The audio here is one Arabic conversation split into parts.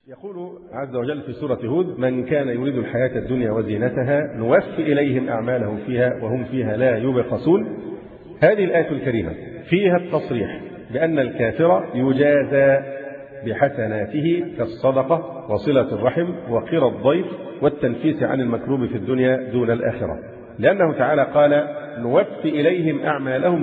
يقول عز وجل في سورة هود: من كان يريد الحياة الدنيا وزينتها نوفي إليهم أعمالهم فيها وهم فيها لا يبخسون. هذه الآية الكريمة فيها التصريح بأن الكافر يجازى بحسناته كالصدقة وصلة الرحم وقرى الضيف والتنفيس عن المكروب في الدنيا دون الآخرة، لأنه تعالى قال: نوفي إليهم أعمالهم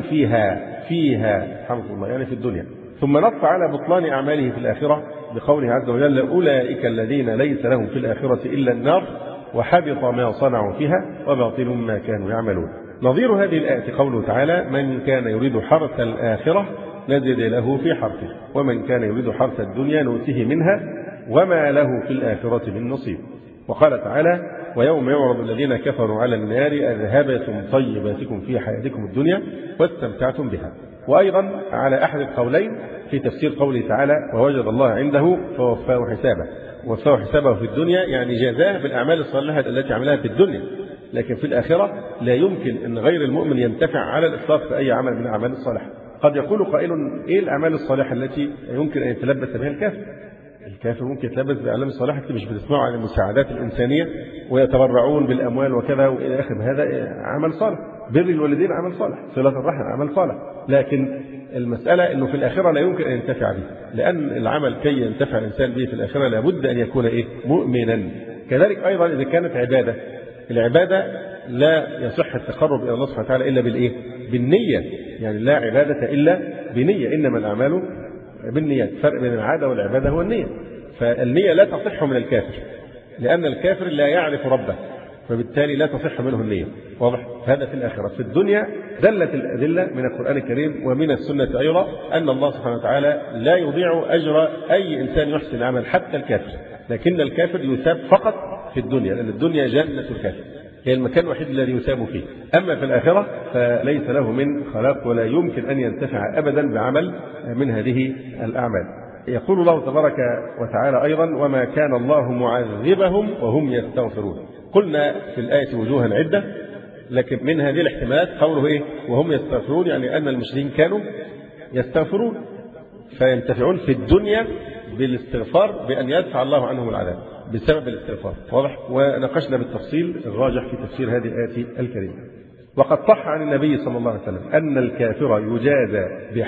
فيها حمد الله، يعني في الدنيا. ثم نص على بطلان أعماله في الآخرة بقوله عز وجل: أولئك الذين ليس لهم في الآخرة إلا النار وحبط ما صنعوا فيها وباطل ما كانوا يعملون. نظير هذه الآية قوله تعالى: من كان يريد حرث الآخرة نزد له في حرثه ومن كان يريد حرث الدنيا نؤته منها وما له في الآخرة من نصيب. وقال تعالى: ويوم يعرض الذين كفروا على النار أذهبتم طيباتكم في حياتكم الدنيا واستمتعتم بها. وأيضا على أحد القولين في تفسير قوله تعالى: ووجد الله عنده فوفاه حسابه. وفاه حسابه في الدنيا يعني جزاه بالأعمال الصالحة التي عملها في الدنيا، لكن في الآخرة لا يمكن أن غير المؤمن ينتفع على الإطلاق في أي عمل من الأعمال الصالحة. قد يقول قائل: إيه الأعمال الصالحة التي يمكن أن يتلبس بها الكافر؟ الكافر ممكن يتلبس بالأعمال الصالحة مش بتسمعوا عن المساعدات الإنسانية ويتبرعون بالأموال وكذا وإلى آخر، هذا عمل صالح. بر الوالدين عمل صالح، صلة الرحم عمل صالح، لكن المسألة أنه في الآخرة لا يمكن أن ينتفع به، لأن العمل كي ينتفع الإنسان به في الآخرة لابد أن يكون مؤمنا. كذلك أيضا إذا كانت عبادة، العبادة لا يصح التقرب إلى الله سبحانه وتعالى إلا بالنية، يعني لا عبادة إلا بنية، إنما الأعمال بالنيات. فرق بين العادة والعبادة هو النية. فالنية لا تصح من الكافر، لأن الكافر لا يعرف ربه، فبالتالي لا تصح منه النية. واضح؟ هذا في الآخرة. في الدنيا دلت الأدلة من القرآن الكريم ومن السنة أيضا أن الله سبحانه وتعالى لا يضيع أجر أي إنسان يحسن العمل حتى الكافر، لكن الكافر يثاب فقط في الدنيا، لأن الدنيا جنة الكافر، هي المكان الوحيد الذي يثاب فيه. أما في الآخرة فليس له من خلاق ولا يمكن أن ينتفع أبدا بعمل من هذه الأعمال. يقول الله تبارك وتعالى أيضا: وما كان الله معذبهم وهم يستغفرون. قلنا في الآية وجوها عدة، لكن من هذه الاحتمالات قوله وهم يستغفرون، يعني أن المشركين كانوا يستغفرون فينتفعون في الدنيا بالاستغفار بأن يدفع الله عنهم العذاب بسبب الاستغفار. واضح؟ وناقشنا بالتفصيل الراجح في تفسير هذه الآية الكريمة. وقد صح عن النبي صلى الله عليه وسلم أن الكافر يجازى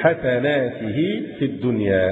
بحسناته في الدنيا.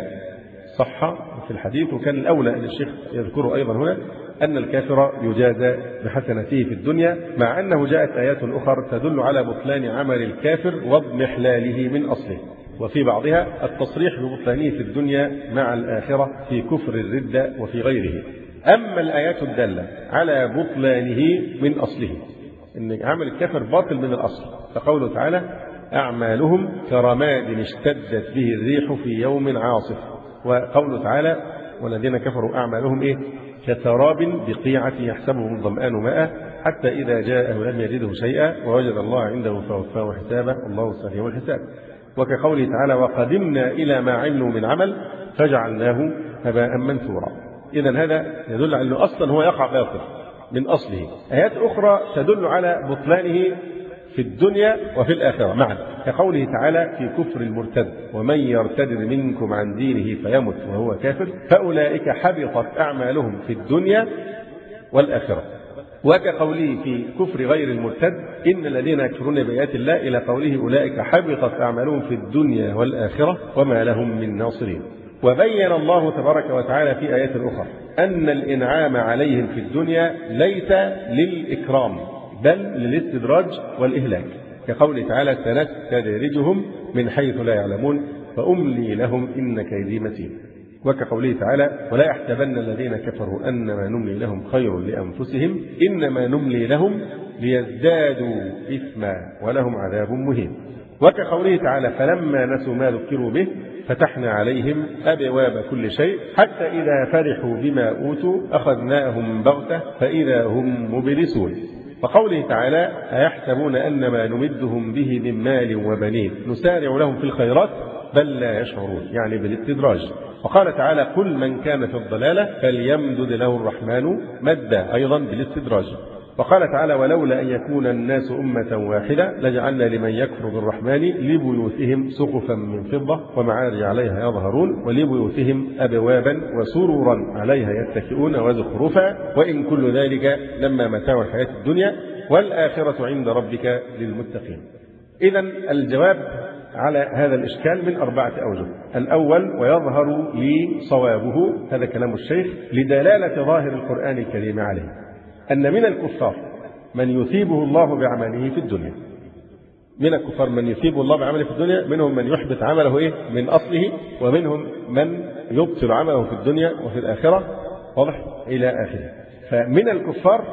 صح في الحديث، وكان الأولى أن الشيخ يذكره أيضا هنا أن الكافر يجازى بحسناته في الدنيا، مع أنه جاءت آيات أخرى تدل على بطلان عمل الكافر واضمحلاله من أصله، وفي بعضها التصريح ببطلانه في الدنيا مع الآخرة في كفر الردة وفي غيره. أما الآيات الدالة على بطلانه من أصله، إن عمل الكافر باطل من الأصل، فقوله تعالى: أعمالهم كرماد اشتدت به الريح في يوم عاصف. وقوله تعالى: والذين كفروا أعمالهم كسراب بقيعة يحسبه الظمآن ماء حتى إذا جاءه لم يجده شيئا ووجد الله عنده فوفاه حسابه والله سريع الحساب. وكقوله تعالى: وقدمنا إلى ما عملوا من عمل فجعلناه هباء منثورا. إذن هذا يدل على أنه أصلا هو يقع باطل من أصله. آيات أخرى تدل على بطلانه في الدنيا وفي الآخرة معا، كقوله تعالى في كفر المرتد: ومن يرتد منكم عن دينه فيمت وهو كافر فأولئك حبطت أعمالهم في الدنيا والآخرة. وكقوله في كفر غير المرتد: إن الذين يكفرون بآيات الله إلى قوله أولئك حبطت أعمالهم في الدنيا والآخرة وما لهم من ناصرين. وبين الله تبارك وتعالى في آيات أخرى أن الإنعام عليهم في الدنيا ليس للإكرام بل للاستدراج والإهلاك، كقوله تعالى: سنستدرجهم من حيث لا يعلمون فأملي لهم إن كيدي متين. وكقوله تعالى: ولا يحسبن الذين كفروا أنما نملي لهم خير لأنفسهم إنما نملي لهم ليزدادوا إثما ولهم عذاب مهين. وكقوله تعالى: فلما نسوا ما ذكروا به فتحنا عليهم أبواب كل شيء حتى إذا فرحوا بما أوتوا أخذناهم بغتة فإذا هم مبلسون. وقوله تعالى: أيحسبون أن ما نمدهم به من مال وبنين نسارع لهم في الخيرات بل لا يشعرون، يعني بالاستدراج. وقال تعالى: قل من كان في الضلالة فليمدد له الرحمن مدا، أيضا بالاستدراج. وقال تعالى ولولا أن يكون الناس أمة واحدة لجعلنا لمن يكفر بالرحمن لبيوتهم سقفا من فضة ومعارج عليها يظهرون ولبيوتهم أبوابا وسررا عليها يتكئون وزخرفا وإن كل ذلك لما متاع الحياة الدنيا والآخرة عند ربك للمتقين. إذا الجواب على هذا الإشكال من 4 أوجه. الأول ويظهر لي صوابه، هذا كلام الشيخ، لدلالة ظاهر القرآن الكريم عليه أن من الكفار من يثيبه الله بعمله في الدنيا. من الكفار من يثيبه الله بعمله في الدنيا، منهم من يحبط عمله من أصله، ومنهم من يبطل عمله في الدنيا وفي الآخرة، واضح إلى آخره. فمن الكفار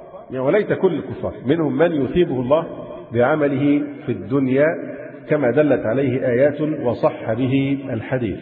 وليس كل الكفار، منهم من يثيبه الله بعمله في الدنيا كما دلت عليه آيات وصح به الحديث،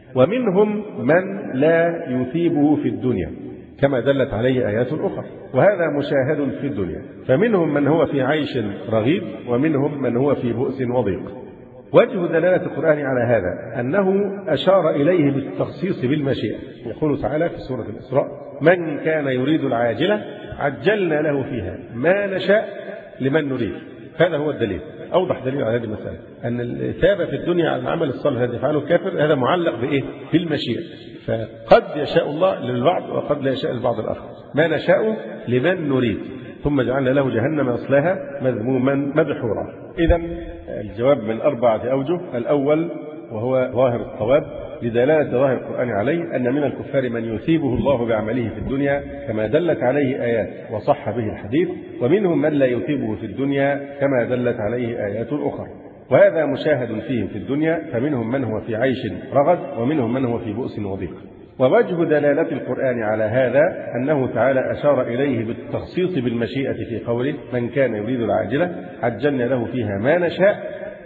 ومنهم من لا يثيبه في الدنيا كما دلت عليه آيات أخرى، وهذا مشاهد في الدنيا. فمنهم من هو في عيش رغيد ومنهم من هو في بؤس وضيق. وجه دلالة القرآن على هذا أنه أشار إليه بالتخصيص بالمشيئة. يقول تعالى في سورة الإسراء من كان يريد العاجلة عجلنا له فيها ما نشاء لمن نريد. هذا هو الدليل، أوضح دليل على هذه المسألة، أن الإثابة في الدنيا على العمل الصالح الذي يفعله الكافر هذا معلق بإيه؟ بالمشيئة. فقد يشاء الله للبعض وقد لا يشاء البعض الآخر. ما نشاء لمن نريد ثم جعلنا له جهنم يصلاها مذموما مدحورا. إذا الجواب من 4 أوجه. الأول وهو ظاهر الصواب لدلالة ظاهر القرآن عليه أن من الكفار من يثيبه الله بعمله في الدنيا كما دلت عليه آيات وصح به الحديث، ومنهم من لا يثيبه في الدنيا كما دلت عليه آيات أخرى، وهذا مشاهد فيهم في الدنيا. فمنهم من هو في عيش رغد ومنهم من هو في بؤس وضيق. ووجه دلالة القرآن على هذا أنه تعالى أشار إليه بالتخصيص بالمشيئة في قوله من كان يريد العاجلة عجلنا له فيها ما نشاء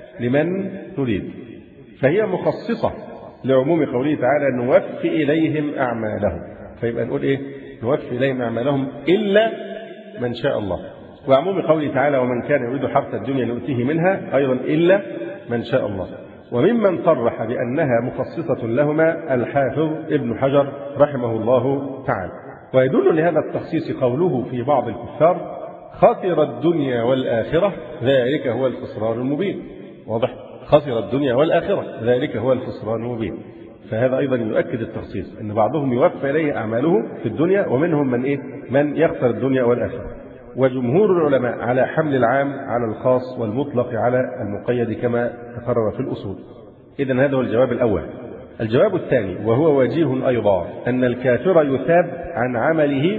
لمن نريد، فهي مخصصة لعموم قوله تعالى نوفي إليهم أعمالهم. فيبقى نقول إيه؟ نوفي إليهم أعمالهم إلا من شاء الله. وعموم قوله تعالى ومن كان يريد حرث الدنيا نؤتيه منها أيضا إلا من شاء الله. وممن صرح بأنها مخصصة لهما الحافظ ابن حجر رحمه الله تعالى. ويدل لهذا التخصيص قوله في بعض الكفار خسر الدنيا والآخرة ذلك هو الخسران المبين. واضح؟ خسر الدنيا والآخرة ذلك هو الخسران المبين. فهذا أيضا يؤكد التخصيص أن بعضهم يوفى إليه أعماله في الدنيا ومنهم من إيه؟ من يخسر الدنيا والآخرة. وجمهور العلماء على حمل العام على الخاص والمطلق على المقيد كما تقرر في الأصول. إذن هذا هو الجواب الأول. الجواب الثاني وهو وجيه أيضا أن الكافر يثاب عن عمله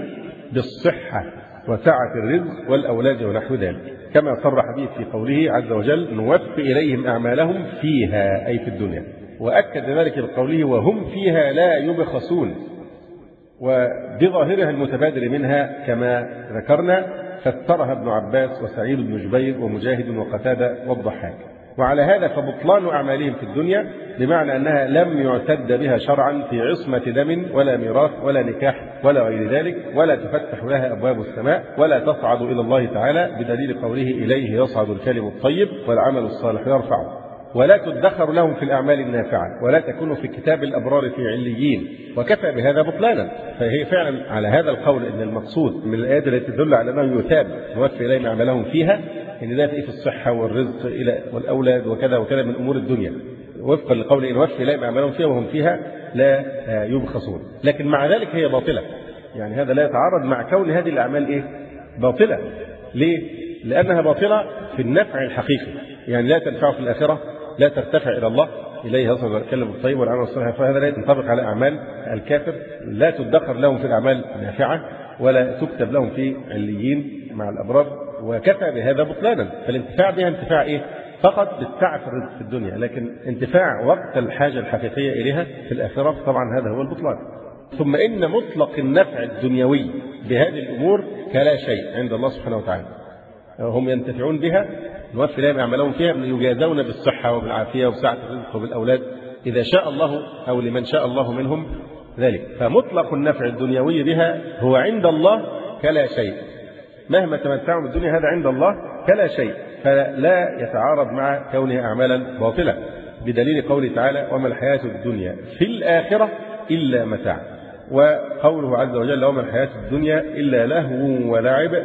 بالصحة وسعة الرزق والأولاد ونحو ذلك كما صرح به في قوله عز وجل نوفي إليهم أعمالهم فيها أي في الدنيا، وأكد ذلك بقوله وهم فيها لا يبخسون، وبظاهرها المتبادر منها كما ذكرنا فسرها ابن عباس وسعيد بن جبير ومجاهد وقتادة والضحاك. وعلى هذا فبطلان أعمالهم في الدنيا بمعنى أنها لم يعتد بها شرعا في عصمة دم ولا ميراث ولا نكاح ولا غير ذلك، ولا تفتح لها أبواب السماء ولا تصعد إلى الله تعالى بدليل قوله إليه يصعد الكلم الطيب والعمل الصالح يرفعه، ولا تدخر لهم في الأعمال النافعة ولا تكون في كتاب الأبرار في عليين، وكفى بهذا بطلانا. فهي فعلا على هذا القول أن المقصود من الآيات التي تدل على أنه يثاب نوفي إليهم أعمالهم فيها إن ده في الصحة والرزق والأولاد وكذا وكذا من أمور الدنيا، وفقا لقول إن نوفي إليهم أعمالهم فيها وهم فيها لا يبخسون. لكن مع ذلك هي باطلة، يعني هذا لا يتعارض مع كون هذه الأعمال إيه؟ باطلة. ليه؟ لأنها باطلة في النفع الحقيقي، يعني لا تنفع في الآخرة، لا ترتفع إلى الله إليه يصل الكلم الطيب والعمل الصالح، فهذا لا ينطبق على أعمال الكافر، لا تدخر لهم في الأعمال النافعة ولا تكتب لهم في عليين مع الأبرار، وكفى بهذا بطلانا. فالانتفاع بها انتفاع إيه؟ فقط بالسعة في الرزق في الدنيا، لكن انتفاع وقت الحاجة الحقيقية إليها في الآخرة طبعا هذا هو البطلان. ثم إن مطلق النفع الدنيوي بهذه الأمور كلا شيء عند الله سبحانه وتعالى، هم ينتفعون بها نوفي لهم أعمالهم فيها يجازون بالصحة وبالعافية وبسعة الرزق وبالأولاد إذا شاء الله أو لمن شاء الله منهم ذلك. فمطلق النفع الدنيوي بها هو عند الله كلا شيء، مهما تمتعوا بالدنيا هذا عند الله كلا شيء، فلا يتعارض مع كونها أعمالا باطلة بدليل قوله تعالى وما الحياة الدنيا في الآخرة إلا متاع، وقوله عز وجل وما الحياة الدنيا إلا لهو ولعب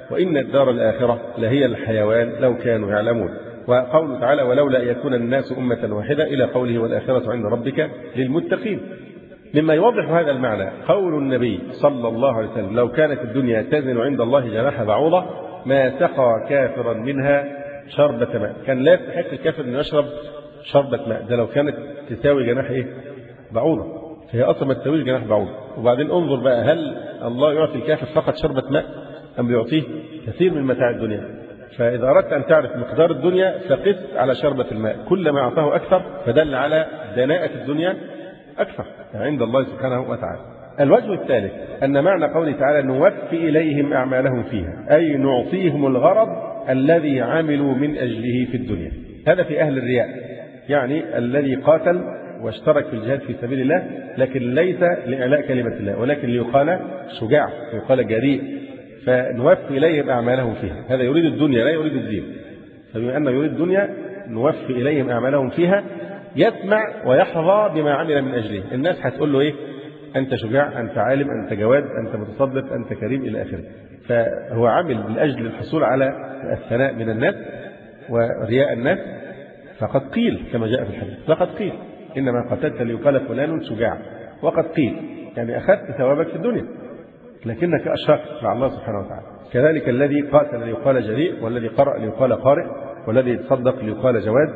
وإن الدار الآخرة لهي الحيوان لو كانوا يعلمون. وقوله تعالى ولولا أن يكون الناس أمة واحدة إلى قوله والآخرة عند ربك للمتقين. مما يوضح هذا المعنى قول النبي صلى الله عليه وسلم لو كانت الدنيا تزن عند الله جناح بعوضة ما سقى كافرا منها شربة ماء. كان لا يستحق الكافر أن يشرب شربة ماء، ده لو كانت تساوي جناح بعوضة، فهي أصلا ما تساويش جناح بعوضة. وبعدين انظر بقى، هل الله يعطي الكافر فقط شربة ماء أم يعطيه كثير من متاع الدنيا؟ فإذا أردت أن تعرف مقدار الدنيا فقس على شربة الماء، كلما أعطاه أكثر فدل على دناءة الدنيا أكثر عند الله سبحانه وتعالى. الوجه الثالث أن معنى قوله تعالى نوفي إليهم أعمالهم فيها، أي نعطيهم الغرض الذي عملوا من أجله في الدنيا. هذا في أهل الرياء، يعني الذي قاتل واشترك في الجهاد في سبيل الله لكن ليس لإعلاء كلمة الله، ولكن ليقال شجاع، ليقال جريء، فنوفي إليهم أعمالهم فيها. هذا يريد الدنيا لا يريد الدين، فبما أنه يريد الدنيا نوفي إليهم أعمالهم فيها، يسمع ويحظى بما عمل من أجله. الناس هتقول له إيه؟ أنت شجاع، أنت عالم، أنت جواد، أنت متصدق، أنت كريم إلى آخره. فهو عمل من أجل الحصول على الثناء من الناس ورياء الناس. فقد قيل كما جاء في الحديث، فقد قيل إنما قتلت ليقال فلان شجاع، وقد قيل يعني أخذت ثوابك في الدنيا لكنك أشركت مع الله سبحانه وتعالى. كذلك الذي قاتل ليقال جريء، والذي قرأ ليقال قارئ، والذي تصدق ليقال جواد.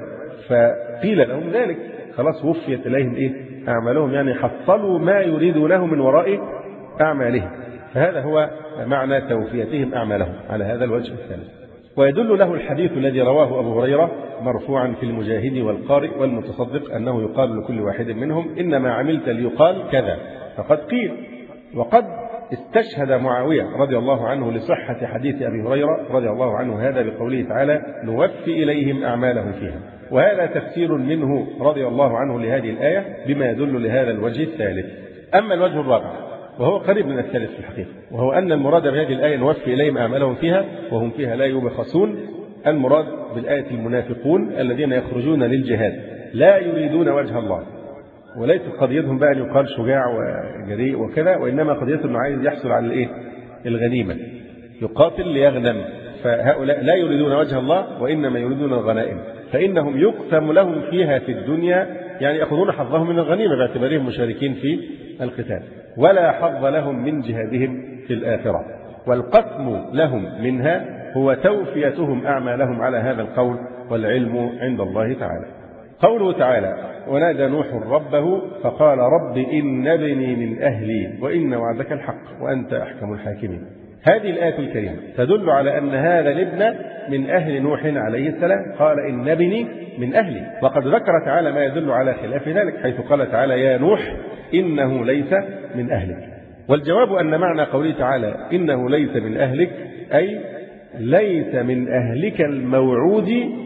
فقيل لهم ذلك، خلاص وفيت إليهم أعمالهم، يعني حصلوا ما يريدونه من وراء أعمالهم. فهذا هو معنى توفيتهم أعمالهم على هذا الوجه الثالث. ويدل له الحديث الذي رواه أبو هريرة مرفوعا في المجاهد والقارئ والمتصدق أنه يقال لكل واحد منهم إنما عملت ليقال كذا، فقد قيل. وقد استشهد معاوية رضي الله عنه لصحة حديث أبي هريرة رضي الله عنه هذا بقوله تعالى نوفي إليهم أعمالهم فيها، وهذا تفسير منه رضي الله عنه لهذه الآية بما يدل لهذا الوجه الثالث. أما الوجه الرابع وهو قريب من الثالث في الحقيقة، وهو أن المراد بهذه الآية نوفي إليهم أعمالهم فيها وهم فيها لا يبخسون. المراد بالآية المنافقون الذين يخرجون للجهاد لا يريدون وجه الله، وليس قضيتهم بقى أن يقال شجاع وجريء وكذا، وإنما قضيتهم أنه عايز يحصل على الغنيمة، يقاتل ليغنم. فهؤلاء لا يريدون وجه الله وإنما يريدون الغنائم، فإنهم يقسم لهم فيها في الدنيا، يعني يأخذون حظهم من الغنيمة باعتبارهم مشاركين في القتال، ولا حظ لهم من جهادهم في الآخرة. والقسم لهم منها هو توفيتهم أعمالهم على هذا القول، والعلم عند الله تعالى. قوله تعالى ونادى نوح ربه فقال رب إن ابني من أهلي وإن وعدك الحق وأنت أحكم الحاكمين. هذه الآية الكريمة تدل على أن هذا الابن من أهل نوح عليه السلام، قال إن ابني من أهلي. وقد ذكر تعالى ما يدل على خلاف ذلك، حيث قال تعالى يا نوح إنه ليس من أهلك. والجواب أن معنى قوله تعالى إنه ليس من أهلك أي ليس من أهلك الموعود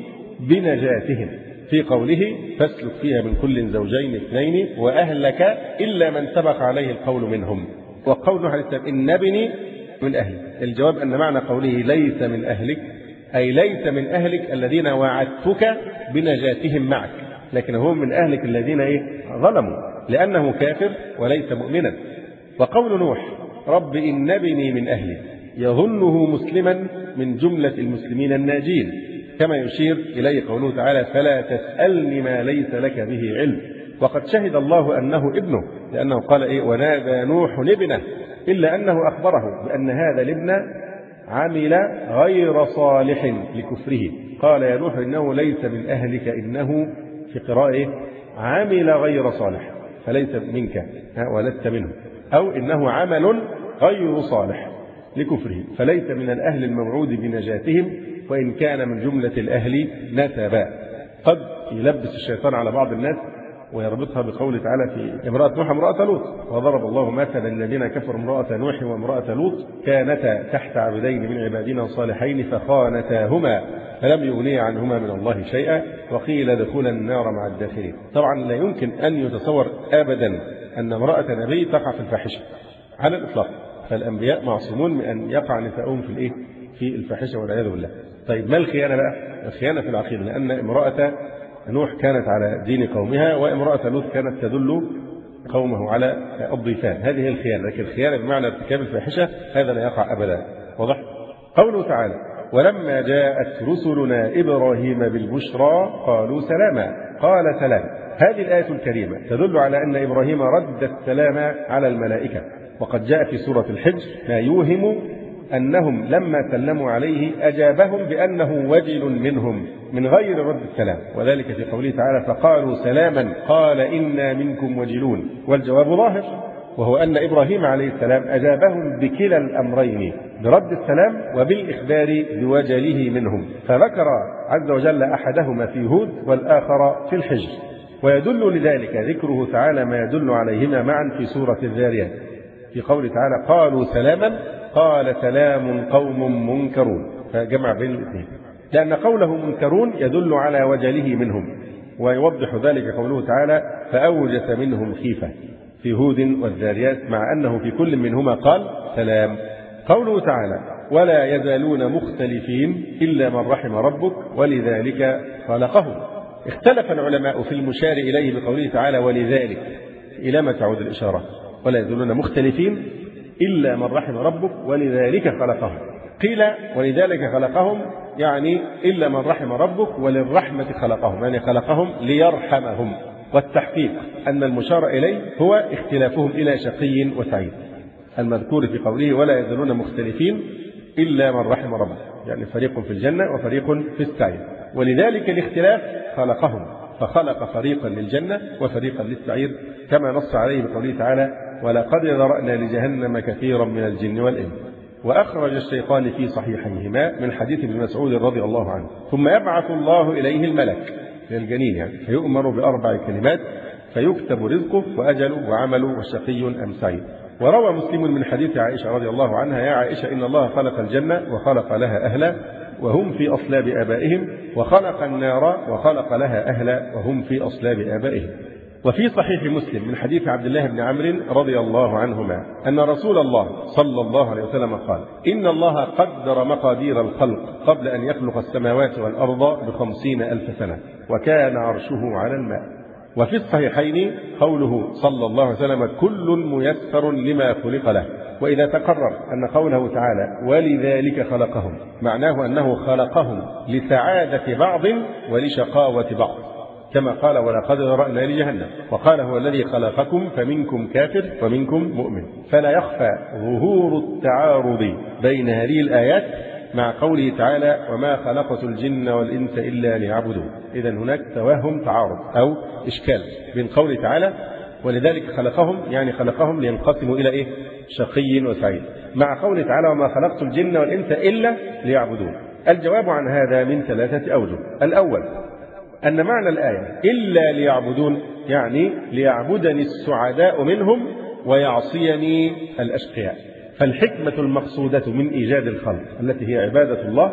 بنجاتهم، في قوله فاسلك فيها من كل زوجين اثنين وأهلك إلا من سبق عليه القول منهم. وقول نوح عليه السلام إن ابني من أهلك، الجواب أن معنى قوله ليس من أهلك أي ليس من أهلك الذين وعدتك بنجاتهم معك، لكن هم من أهلك الذين ظلموا لأنه كافر وليس مؤمنا. وقول نوح رب إن ابني من أهلي يظنه مسلما من جملة المسلمين الناجين، كما يشير إليه قوله تعالى فلا تسألني ما ليس لك به علم. وقد شهد الله أنه ابنه، لأنه قال ونادى نوح ابنه، إلا أنه أخبره بأن هذا الابن عمل غير صالح لكفره. قال يا نوح إنه ليس من أهلك، إنه في قراءة عمل غير صالح فليس منك ولست منه، أو إنه عمل غير صالح لكفره فليس من الأهل الموعود بنجاتهم وإن كان من جملة الأهل نسبا. قد يلبس الشيطان على بعض الناس ويربطها بقوله تعالى في امرأة نوح امرأة لوط وضرب الله مثلا الذين كفروا امرأة نوح وامرأة لوط كانتا تحت عبدين من عبادنا صالحين فخانتاهما فلم يغنيا عنهما من الله شيئا وقيل ادخلا النار مع الداخلين. طبعا لا يمكن أن يتصور أبدا أن امرأة نبي تقع في الفاحشة على الإطلاق، فالأنبياء معصومون من أن يقع نساؤهم في الفاحشة والعياذ بالله. طيب ما الخيانة بقى؟ الخيانة في العقيدة، لأن امرأة نوح كانت على دين قومها وامرأة لوط كانت تدل قومه على الضيفان، هذه هي الخيانة. لكن الخيانة بمعنى ارتكاب الفاحشة هذا لا يقع أبدا. واضح؟ قوله تعالى: ولما جاءت رسلنا إبراهيم بالبشرى قالوا سلاما قال سلام. هذه الآية الكريمة تدل على أن إبراهيم رد السلام على الملائكة، وقد جاء في سورة الحجر ما يوهم أنهم لما سلموا عليه أجابهم بأنه وجل منهم من غير رد السلام، وذلك في قوله تعالى: فقالوا سلاما قال إنا منكم وجلون. والجواب ظاهر، وهو أن إبراهيم عليه السلام أجابهم بكلا الأمرين، برد السلام وبالإخبار بوجله منهم، فذكر عز وجل أحدهما في هود والآخر في الحجر. ويدل لذلك ذكره تعالى ما يدل عليهما معا في سورة الذاريات في قوله تعالى: قالوا سلاما قال سلام قوم منكرون، فجمع بين الاثنين، لأن قوله منكرون يدل على وجله منهم، ويوضح ذلك قوله تعالى: فأوجس منهم خيفة في هود والذاريات، مع أنه في كل منهما قال سلام. قوله تعالى: ولا يزالون مختلفين إلا من رحم ربك ولذلك خلقهم. اختلف العلماء في المشار إليه بقوله تعالى ولذلك، إلى ما تعود الإشارة؟ ولا يزالون مختلفين إلا من رحم ربك ولذلك خلقهم. قيل ولذلك خلقهم يعني إلا من رحم ربك وللرحمة خلقهم، يعني خلقهم ليرحمهم. والتحقيق أن المشار إليه هو اختلافهم إلى شقي وسعيد، المذكور في قوله ولا يزالون مختلفين إلا من رحم ربك، يعني فريق في الجنة وفريق في السعير، ولذلك الاختلاف خلقهم، فخلق فريقا للجنة وفريقا للسعير، كما نص عليه بقوله تعالى: ولقد ذرأنا لجهنم كثيرا من الجن والإنس. وأخرج الشيخان في صحيحيهما من حديث ابن مسعود رضي الله عنه: ثم يبعث الله إليه الملك للجنين، يعني فيؤمر ب4 كلمات فيكتب رزقه وأجله وعمله وشقي أم سعيد. وروى مسلم من حديث عائشة رضي الله عنها: يا عائشة إن الله خلق الجنة وخلق لها أهلا وهم في أصلاب آبائهم، وخلق النار وخلق لها أهلا وهم في أصلاب آبائهم. وفي صحيح مسلم من حديث عبد الله بن عمرو رضي الله عنهما أن رسول الله صلى الله عليه وسلم قال: إن الله قدر مقادير الخلق قبل أن يخلق السماوات والأرض ب50,000 سنة، وكان عرشه على الماء. وفي الصحيحين قوله صلى الله عليه وسلم: كل ميسر لما خلق له. وإذا تقرر أن قوله تعالى ولذلك خلقهم معناه أنه خلقهم لسعادة بعض ولشقاوة بعض، كما قال: ولقد ذرأنا لجهنم، وقال: هو الذي خلقكم فمنكم كافر ومنكم مؤمن. فلا يخفى ظهور التعارض بين هذه الآيات مع قوله تعالى: وما خلقت الجن والإنس إلا ليعبدون. إذن هناك توهم تعارض أو إشكال بين قوله تعالى ولذلك خلقهم، يعني خلقهم لينقسموا إلى إيه؟ شقي وسعيد، مع قوله تعالى: وما خلقت الجن والإنس إلا ليعبدون. الجواب عن هذا من 3 أوجه. الأول أن معنى الآية إلا ليعبدون يعني ليعبدني السعداء منهم ويعصيني الأشقياء، فالحكمة المقصودة من إيجاد الخلق التي هي عبادة الله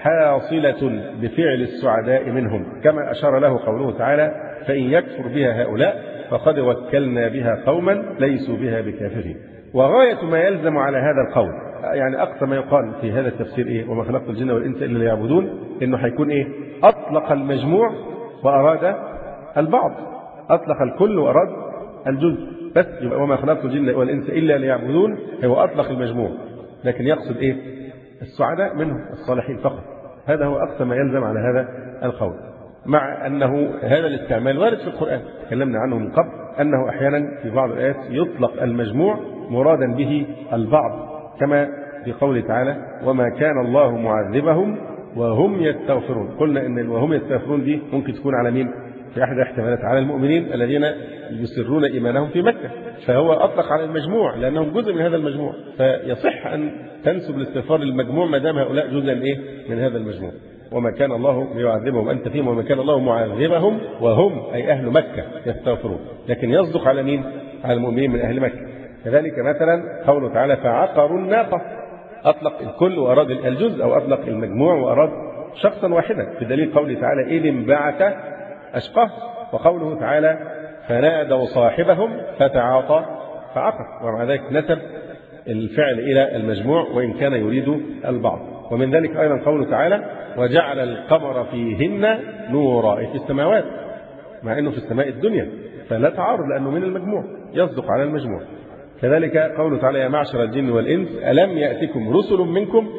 حاصلة بفعل السعداء منهم، كما أشار له قوله تعالى: فإن يكفر بها هؤلاء فقد وكلنا بها قوما ليسوا بها بكافرين. وغاية ما يلزم على هذا القول، يعني أقصى ما يقال في هذا التفسير إيه؟ وما خلقت الجن والإنس إلا ليعبدون، إنه هيكون إيه؟ أطلق المجموع وأراد البعض، أطلق الكل وأراد الجزء، بس يبقى وما خلقت الجن والإنس إلا ليعبدون هو أطلق المجموع، لكن يقصد إيه؟ السعداء منهم الصالحين فقط. هذا هو أقصى ما يلزم على هذا القول، مع أنه هذا الاستعمال وارد في القرآن، تكلمنا عنه من قبل، أنه أحيانا في بعض الآيات يطلق المجموع مرادا به البعض، كما في قوله تعالى: وما كان الله معذبهم وهم يستغفرون. قلنا إن وهم يستغفرون دي ممكن تكون على مين؟ في أحد الاحتمالات على المؤمنين الذين يسرون إيمانهم في مكة، فهو أطلق على المجموع لأنهم جزء من هذا المجموع، فيصح أن تنسب الاستغفار للمجموع ما دام هؤلاء جزءا إيه؟ من هذا المجموع. وما كان الله ليعذبهم أنت فيهم وما كان الله معذبهم وهم أي أهل مكة يستغفرون، لكن يصدق على مين؟ على المؤمنين من أهل مكة. كذلك مثلا قوله تعالى: فعقروا الناقة، أطلق الكل وأراد الجزء، أو أطلق المجموع وأراد شخصا واحدا، بدليل قوله تعالى: إذ انبعث أشقاه. وقوله تعالى: فنادوا صاحبهم فتعاطى فعقر، ومع ذلك نسب الفعل إلى المجموع وإن كان يريد البعض. ومن ذلك أيضا قوله تعالى: وجعل القمر فيهن نورا، في السماوات، مع أنه في السماء الدنيا، فلا تعارض لأنه من المجموع يصدق على المجموع. كذلك قوله تعالى: يا معشر الجن والإنس ألم يأتكم رسل منكم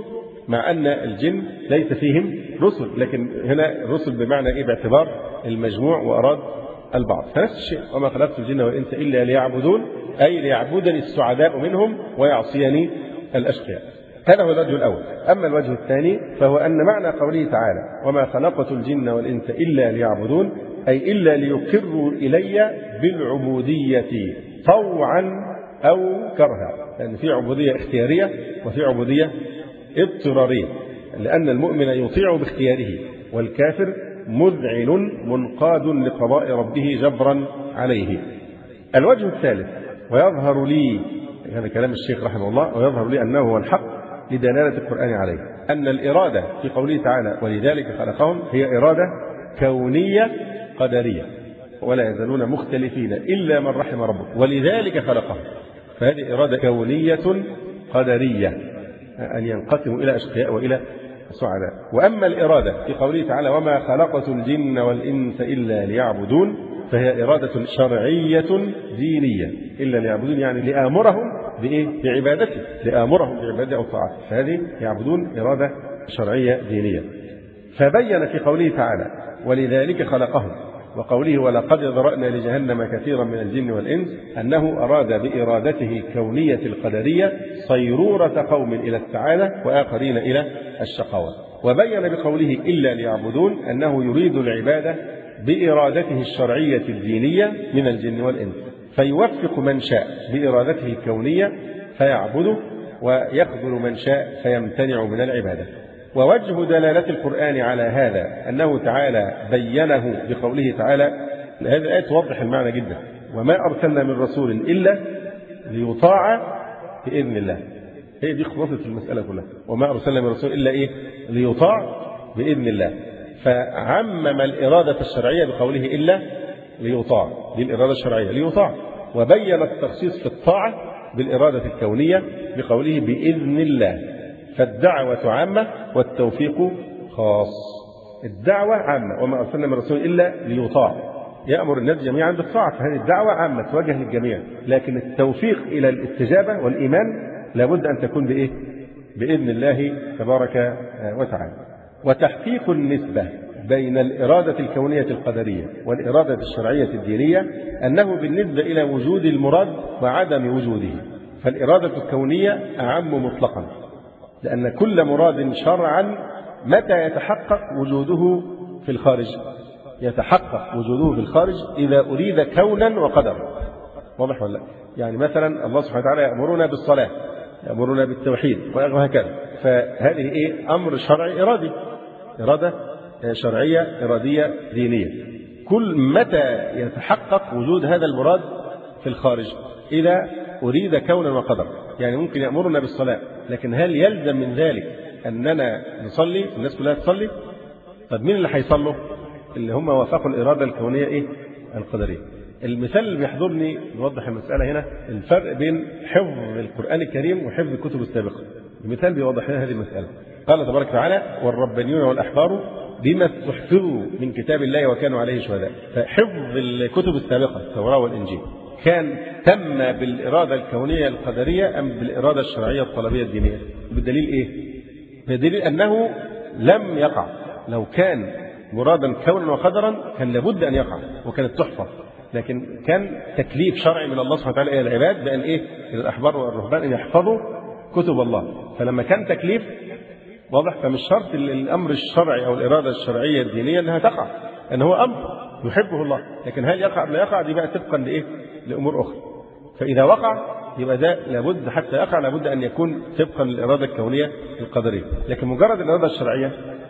مع أن الجن ليس فيهم رسل، لكن هنا الرسل بمعنى إيه؟ باعتبار المجموع وأراد البعض. فنفس الشيء، وما خلقت الجن والإنس إلا ليعبدون، أي ليعبدني السعداء منهم ويعصيني الأشقياء. هذا هو الوجه الأول. أما الوجه الثاني فهو أن معنى قوله تعالى وما خلقت الجن والإنس إلا ليعبدون، أي إلا ليقروا إلي بالعبودية طوعا أو كرها، لأن في عبودية اختيارية وفي عبودية اضطرارية، لأن المؤمن يطيع باختياره والكافر مذعن منقاد لقضاء ربه جبرا عليه. الوجه الثالث ويظهر لي، هذا كلام الشيخ رحمه الله، ويظهر لي أنه هو الحق لدلالة القرآن عليه، أن الإرادة في قوله تعالى ولذلك خلقهم هي إرادة كونية قدرية، ولا يزالون مختلفين إلا من رحم ربك ولذلك خلقهم، فهذه إرادة كونية قدرية أن ينقسموا إلى أشقياء وإلى سعداء. وأما الإرادة في قوله تعالى وما خلقت الجن والإنس إلا ليعبدون، فهي إرادة شرعية دينية، إلا ليعبدون يعني لآمرهم بإيه؟ بعبادته، لآمرهم بعبادته أو طاعته، فهذه يعبدون إرادة شرعية دينية. فبين في قوله تعالى ولذلك خلقهم وقوله ولقد ذرأنا لجهنم كثيرا من الجن والإنس أنه أراد بإرادته كونية القدرية صيرورة قوم إلى السعادة وآخرين إلى الشقاوة. وبين بقوله إلا ليعبدون أنه يريد العبادة بإرادته الشرعية الدينية من الجن والإنس، فيوفق من شاء بإرادته الكونية فيعبده، ويخذل من شاء فيمتنع من العبادة. ووجه دلالة القرآن على هذا أنه تعالى بينه بقوله تعالى، هذه الآية توضح المعنى جدا، وما أرسلنا من رسول إلا ليطاع بإذن الله. هي دي خلاصة المسألة كلها، وما أرسلنا من رسول إلا إيه؟ ليطاع بإذن الله. فعمم الإرادة الشرعية بقوله إلا ليطاع، دي الإرادة الشرعية ليطاع، وبين التخصيص في الطاعة بالإرادة الكونية بقوله بإذن الله. فالدعوة عامة والتوفيق خاص. الدعوة عامة، وما أرسلنا من رسول إلا ليطاع، يأمر الناس جميعا بالطاعة، فهذه الدعوة عامة توجه للجميع، لكن التوفيق إلى الاستجابة والإيمان لابد أن تكون بإيه؟ بإذن الله تبارك وتعالى. وتحقيق النسبة بين الإرادة الكونية القدرية والإرادة الشرعية الدينية أنه بالنسبة إلى وجود المراد وعدم وجوده، فالإرادة الكونية أعم مطلقا، لأن كل مراد شرعا متى يتحقق وجوده في الخارج؟ يتحقق وجوده في الخارج إذا أريد كونا وقدرا. واضح ولا لا؟ يعني مثلا الله سبحانه وتعالى يأمرنا بالصلاة، يأمرنا بالتوحيد وهكذا، فهذه إيه؟ أمر شرعي إرادي، إرادة شرعية إرادية دينية. كل متى يتحقق وجود هذا المراد في الخارج؟ إذا أريد كونا وقدرا. يعني ممكن يأمرنا بالصلاة، لكن هل يلزم من ذلك أننا نصلي؟ الناس كلها تصلي؟ طب مين اللي هيصلوا؟ اللي هم وافقوا الإرادة الكونية إيه؟ القدرية. المثال اللي بيحضرني يوضح المسألة هنا الفرق بين حفظ القرآن الكريم وحفظ الكتب السابقة. المثال بيوضح لنا هذه المسألة. قال تبارك وتعالى والربانيون والأحبار بما استحفظوا من كتاب الله وكانوا عليه شهداء. فحفظ الكتب السابقة التوراة والإنجيل كان تم بالإرادة الكونية القدرية أم بالإرادة الشرعية الطلبية الدينية؟ بالدليل إيه؟ بالدليل أنه لم يقع. لو كان مرادا كونا وقدرا كان لابد أن يقع وكانت تحفظ، لكن كان تكليف شرعي من الله سبحانه وتعالى إلى العباد بأن إيه؟ إلى الأحبار والرهبان أن يحفظوا كتب الله. فلما كان تكليف واضح، فمش شرط الأمر الشرعي أو الإرادة الشرعية الدينية أنها تقع، أن هو أمر يحبه الله، لكن هل يقع لا يقع دي بقى طبقا لإيه؟ لأمور أخرى. فإذا وقع يبقى ده لابد حتى يقع لابد أن يكون طبقا للإرادة الكونية القدرية، لكن مجرد الإرادة الشرعية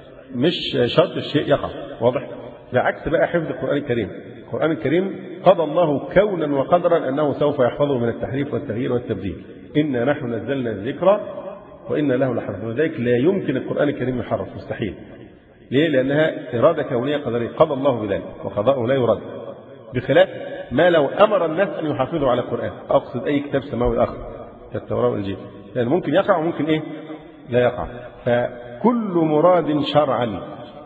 مش شرط الشيء يقع. واضح؟ بعكس بقى حفظ القرآن الكريم. القرآن الكريم قضى الله كونا وقدرا أنه سوف يحفظه من التحريف والتغيير والتبديل. إنا نحن نزلنا الذكر وإنا له لحافظون. ولذلك لا يمكن القرآن الكريم يحرف، مستحيل. ليه؟ لأنها إرادة كونية قدرية قضى الله بذلك، وقضاؤه لا يرد، بخلاف ما لو أمر الناس أن يحافظوا على القرآن، أقصد أي كتاب سماوي آخر كالتوراة والإنجيل، لأن ممكن يقع وممكن إيه؟ لا يقع. فكل مراد شرعا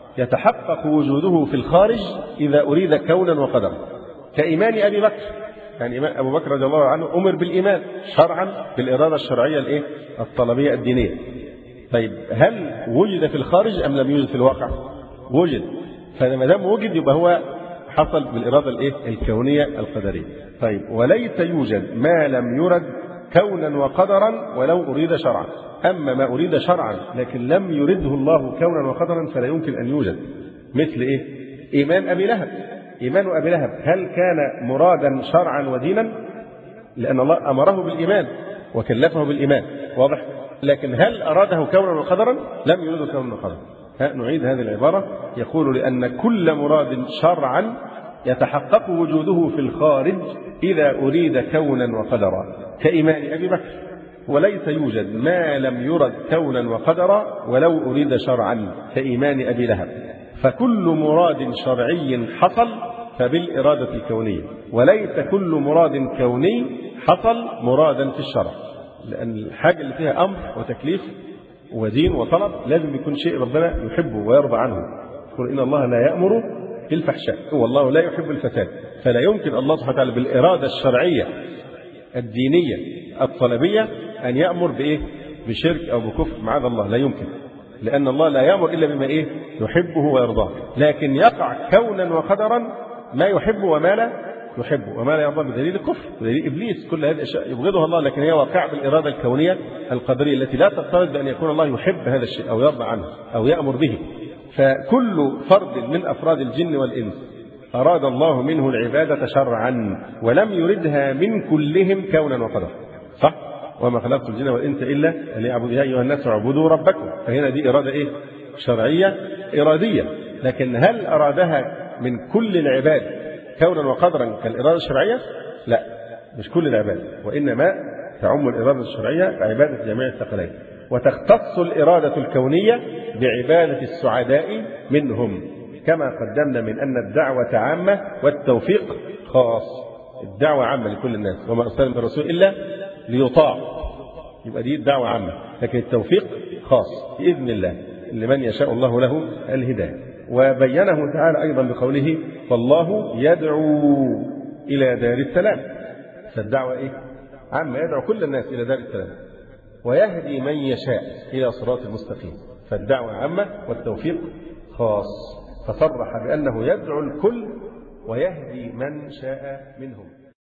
يتحقق وجوده في الخارج إذا أريد كونا وقدرا، كإيمان أبي بكر. يعني إيمان أبو بكر رضي الله عنه أمر بالإيمان شرعا بالإرادة الشرعية الإيه؟ الطلبية الدينية. طيب هل وجد في الخارج أم لم يوجد في الواقع؟ وجد. فما دام وجد يبقى هو حصل بالإرادة الكونية القدرية. طيب وليس يوجد ما لم يرد كونا وقدرا ولو أريد شرعا. أما ما أريد شرعا لكن لم يرده الله كونا وقدرا فلا يمكن أن يوجد. مثل إيه؟ إيمان أبي لهب. إيمان أبي لهب هل كان مرادا شرعا ودينا؟ لأن الله أمره بالإيمان وكلفه بالإيمان، واضح؟ لكن هل أراده كونا وقدرا؟ لم يرده كونا وقدرا. نعيد هذه العبارة. يقول لأن كل مراد شرعا يتحقق وجوده في الخارج إذا أريد كونا وقدرا، كإيمان أبي بكر. وليس يوجد ما لم يرد كونا وقدرا ولو أريد شرعا، كإيمان أبي لهب. فكل مراد شرعي حصل فبالإرادة الكونية، وليس كل مراد كوني حصل مرادا في الشرع. لأن الحاجة اللي فيها أمر وتكليف ودين وطلب لازم يكون شيء ربنا يحبه ويرضى عنه. يقول إن الله لا يأمر بالفحشاء والله لا يحب الفساد. فلا يمكن الله سبحانه وتعالى بالإرادة الشرعية الدينية الطلبية أن يأمر بإيه؟ بشرك أو بكفر، معاذ الله، لا يمكن. لأن الله لا يأمر إلا بما إيه؟ يحبه ويرضاه. لكن يقع كونا وقدرا ما يحب وما لا يحب وما لا يرضى، بدليل الكفر بدليل إبليس. كل هذه الأشياء يبغضها الله، لكن هي واقعة بالإرادة الكونية القدرية التي لا تقترض بأن يكون الله يحب هذا الشيء أو يرضى عنه أو يأمر به. فكل فرد من أفراد الجن والإنس أراد الله منه العبادة شرعا ولم يردها من كلهم كونا وقدرا، صح؟ وما خلقت الجن والإنس إلا أن يعبدوا. يا أيها الناس اعبدوا ربكم. فهنا دي إرادة إيه؟ شرعية إرادية. لكن هل أرادها من كل العباد كونا وقدرا كالإرادة الشرعية؟ لا، مش كل العباد، وإنما تعم الإرادة الشرعية بعبادة جميع الثقلين، وتختص الإرادة الكونية بعبادة السعداء منهم، كما قدمنا من أن الدعوة عامة والتوفيق خاص. الدعوة عامة لكل الناس، وما أرسلنا من رسول إلا ليطاع، يبقى دي الدعوة عامة، لكن التوفيق خاص بإذن الله لمن يشاء الله له الهداية. وبينه تعالى أيضا بقوله فالله يدعو إلى دار السلام. فالدعوة إيه؟ عامة، يدعو كل الناس إلى دار السلام ويهدي من يشاء إلى صراط المستقيم. فالدعوة عامة والتوفيق خاص، فصرح بأنه يدعو الكل ويهدي من شاء منهم.